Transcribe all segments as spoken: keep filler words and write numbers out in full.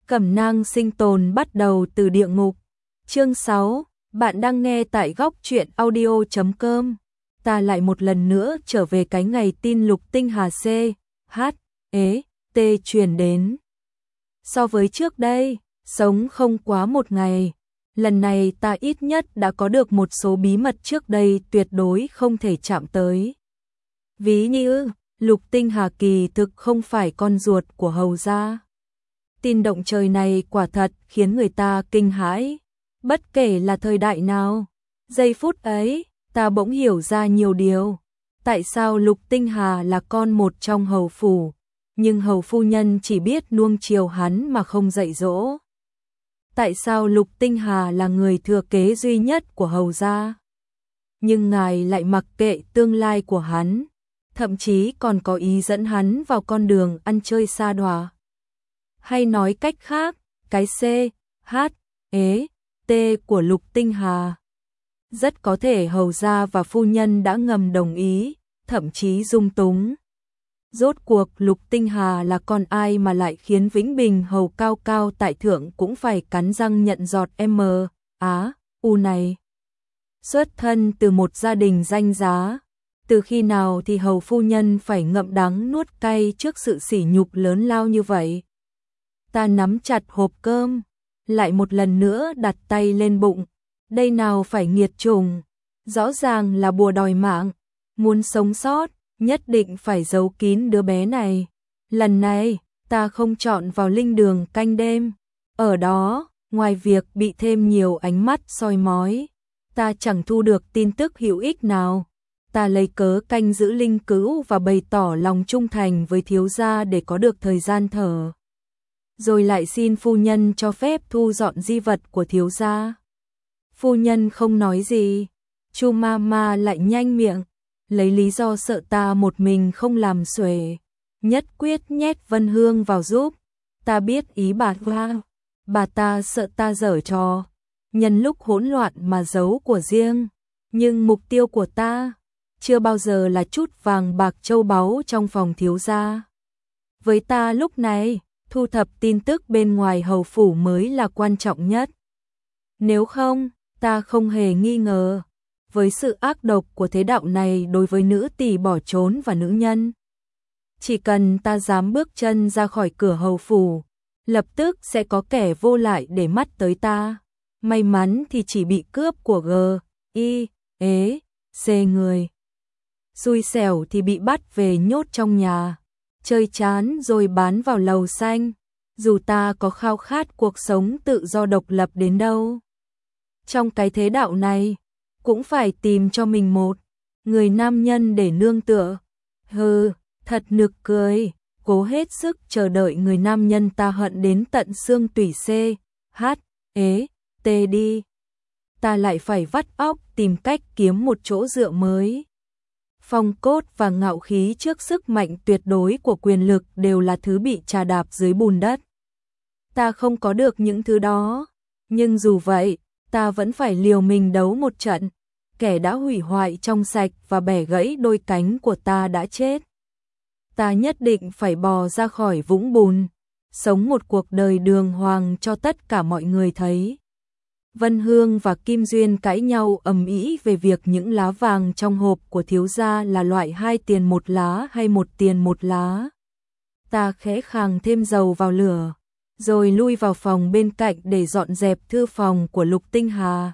Cẩm nang sinh tồn bắt đầu từ địa ngục. Chương sáu, bạn đang nghe tại góc truyện audio chấm com. Ta lại một lần nữa trở về cái ngày tin Lục Tinh Hà C, H, E, T truyền đến. So với trước đây, sống không quá một ngày, lần này ta ít nhất đã có được một số bí mật trước đây tuyệt đối không thể chạm tới. Ví như, Lục Tinh Hà kỳ thực không phải con ruột của Hầu gia. Tin động trời này quả thật khiến người ta kinh hãi, bất kể là thời đại nào. Giây phút ấy, ta bỗng hiểu ra nhiều điều. Tại sao Lục Tinh Hà là con một trong hầu phủ, nhưng hầu phu nhân chỉ biết nuông chiều hắn mà không dạy dỗ? Tại sao Lục Tinh Hà là người thừa kế duy nhất của hầu gia, nhưng ngài lại mặc kệ tương lai của hắn, thậm chí còn có ý dẫn hắn vào con đường ăn chơi sa đọa? Hay nói cách khác, cái C, H, E, T của Lục Tinh Hà rất có thể hầu gia và phu nhân đã ngầm đồng ý, thậm chí dung túng. Rốt cuộc Lục Tinh Hà là con ai mà lại khiến Vĩnh Bình hầu cao cao tại thượng cũng phải cắn răng nhận giọt M, Á, U này? Xuất thân từ một gia đình danh giá, từ khi nào thì hầu phu nhân phải ngậm đắng nuốt cay trước sự sỉ nhục lớn lao như vậy? Ta nắm chặt hộp cơm, lại một lần nữa đặt tay lên bụng. Đây nào phải nghiệt chủng, rõ ràng là bùa đòi mạng. Muốn sống sót, nhất định phải giấu kín đứa bé này. Lần này, ta không chọn vào linh đường canh đêm. Ở đó, ngoài việc bị thêm nhiều ánh mắt soi mói, ta chẳng thu được tin tức hữu ích nào. Ta lấy cớ canh giữ linh cữu và bày tỏ lòng trung thành với thiếu gia để có được thời gian thở. Rồi lại xin phu nhân cho phép thu dọn di vật của thiếu gia. Phu nhân không nói gì, Chu Mama lại nhanh miệng, lấy lý do sợ ta một mình không làm xuể, nhất quyết nhét Vân Hương vào giúp. Ta biết ý bà ta, bà ta sợ ta giở trò, nhân lúc hỗn loạn mà giấu của riêng, nhưng mục tiêu của ta chưa bao giờ là chút vàng bạc châu báu trong phòng thiếu gia. Với ta lúc này, thu thập tin tức bên ngoài hầu phủ mới là quan trọng nhất. Nếu không, ta không hề nghi ngờ, với sự ác độc của thế đạo này đối với nữ tỳ bỏ trốn và nữ nhân, chỉ cần ta dám bước chân ra khỏi cửa hầu phủ, lập tức sẽ có kẻ vô lại để mắt tới ta. May mắn thì chỉ bị cướp của G, I, E, C người. Xui xẻo thì bị bắt về nhốt trong nhà, chơi chán rồi bán vào lầu xanh. Dù ta có khao khát cuộc sống tự do độc lập đến đâu, trong cái thế đạo này, cũng phải tìm cho mình một người nam nhân để nương tựa. Hừ, thật nực cười, cố hết sức chờ đợi người nam nhân ta hận đến tận xương tủy C, H, E, T đi. Ta lại phải vắt óc tìm cách kiếm một chỗ dựa mới. Phong cốt và ngạo khí trước sức mạnh tuyệt đối của quyền lực đều là thứ bị chà đạp dưới bùn đất. Ta không có được những thứ đó, nhưng dù vậy, ta vẫn phải liều mình đấu một trận. Kẻ đã hủy hoại trong sạch và bẻ gãy đôi cánh của ta đã chết. Ta nhất định phải bò ra khỏi vũng bùn, sống một cuộc đời đường hoàng cho tất cả mọi người thấy. Vân Hương và Kim Duyên cãi nhau ầm ĩ về việc những lá vàng trong hộp của thiếu gia là loại hai tiền một lá hay một tiền một lá. Ta khẽ khàng thêm dầu vào lửa, rồi lui vào phòng bên cạnh để dọn dẹp thư phòng của Lục Tinh Hà.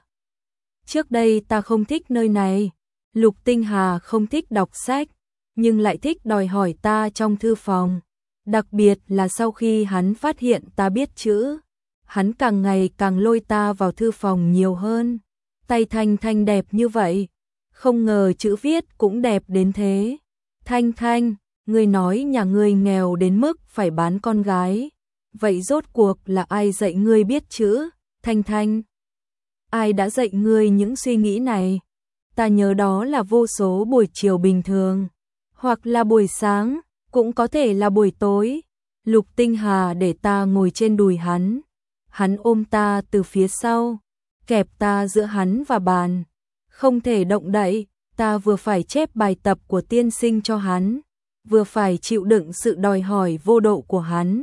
Trước đây ta không thích nơi này, Lục Tinh Hà không thích đọc sách, nhưng lại thích đòi hỏi ta trong thư phòng. Đặc biệt là sau khi hắn phát hiện ta biết chữ, hắn càng ngày càng lôi ta vào thư phòng nhiều hơn. Tay Thanh Thanh đẹp như vậy, không ngờ chữ viết cũng đẹp đến thế. Thanh Thanh, ngươi nói nhà ngươi nghèo đến mức phải bán con gái. Vậy rốt cuộc là ai dạy ngươi biết chữ, Thanh Thanh? Ai đã dạy ngươi những suy nghĩ này? Ta nhớ đó là vô số buổi chiều bình thường, hoặc là buổi sáng, cũng có thể là buổi tối. Lục Tinh Hà để ta ngồi trên đùi hắn. Hắn ôm ta từ phía sau, kẹp ta giữa hắn và bàn. Không thể động đậy, ta vừa phải chép bài tập của tiên sinh cho hắn, vừa phải chịu đựng sự đòi hỏi vô độ của hắn.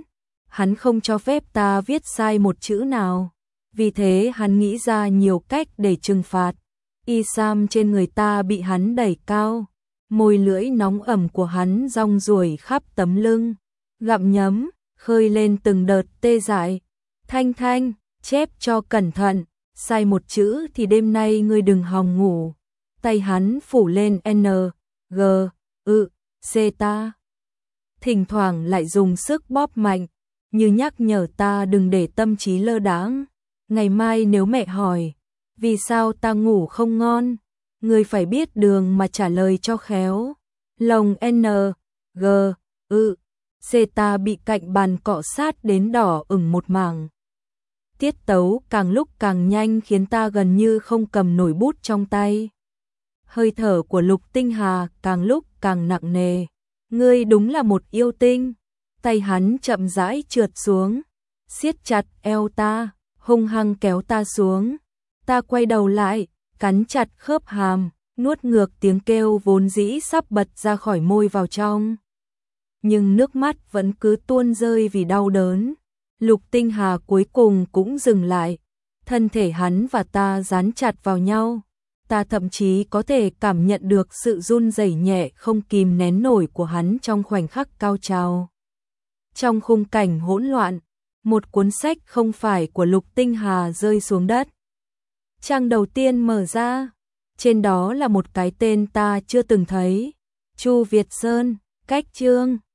hắn không cho phép ta viết sai một chữ nào. Vì thế hắn nghĩ ra nhiều cách để trừng phạt. Y sam trên người ta bị hắn đẩy cao, môi lưỡi nóng ẩm của hắn rong ruổi khắp tấm lưng, gặm nhấm, khơi lên từng đợt tê dại. Thanh Thanh, chép cho cẩn thận, sai một chữ thì đêm nay ngươi đừng hòng ngủ. Tay hắn phủ lên N, G, ư, C ta. Thỉnh thoảng lại dùng sức bóp mạnh, như nhắc nhở ta đừng để tâm trí lơ đãng. Ngày mai nếu mẹ hỏi, vì sao ta ngủ không ngon, ngươi phải biết đường mà trả lời cho khéo. Lồng N, G, ư, C ta bị cạnh bàn cọ sát đến đỏ ửng một mảng. Tiết tấu càng lúc càng nhanh khiến ta gần như không cầm nổi bút trong tay. Hơi thở của Lục Tinh Hà càng lúc càng nặng nề. Ngươi đúng là một yêu tinh. Tay hắn chậm rãi trượt xuống, siết chặt eo ta, hung hăng kéo ta xuống. Ta quay đầu lại, cắn chặt khớp hàm, nuốt ngược tiếng kêu vốn dĩ sắp bật ra khỏi môi vào trong. Nhưng nước mắt vẫn cứ tuôn rơi vì đau đớn. Lục Tinh Hà cuối cùng cũng dừng lại. Thân thể hắn và ta dán chặt vào nhau. Ta thậm chí có thể cảm nhận được sự run rẩy nhẹ không kìm nén nổi của hắn trong khoảnh khắc cao trào. Trong khung cảnh hỗn loạn, một cuốn sách không phải của Lục Tinh Hà rơi xuống đất. Trang đầu tiên mở ra, trên đó là một cái tên ta chưa từng thấy. Chu Việt Sơn, cách chương.